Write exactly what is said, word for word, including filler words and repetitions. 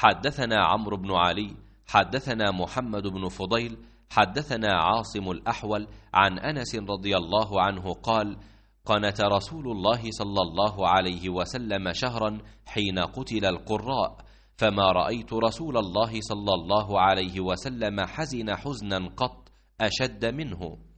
حدثنا عمرو بن علي حدثنا محمد بن فضيل حدثنا عاصم الأحول عن أنس رضي الله عنه قال: قنت رسول الله صلى الله عليه وسلم شهرا حين قتل القراء، فما رأيت رسول الله صلى الله عليه وسلم حزن حزنا قط أشد منه.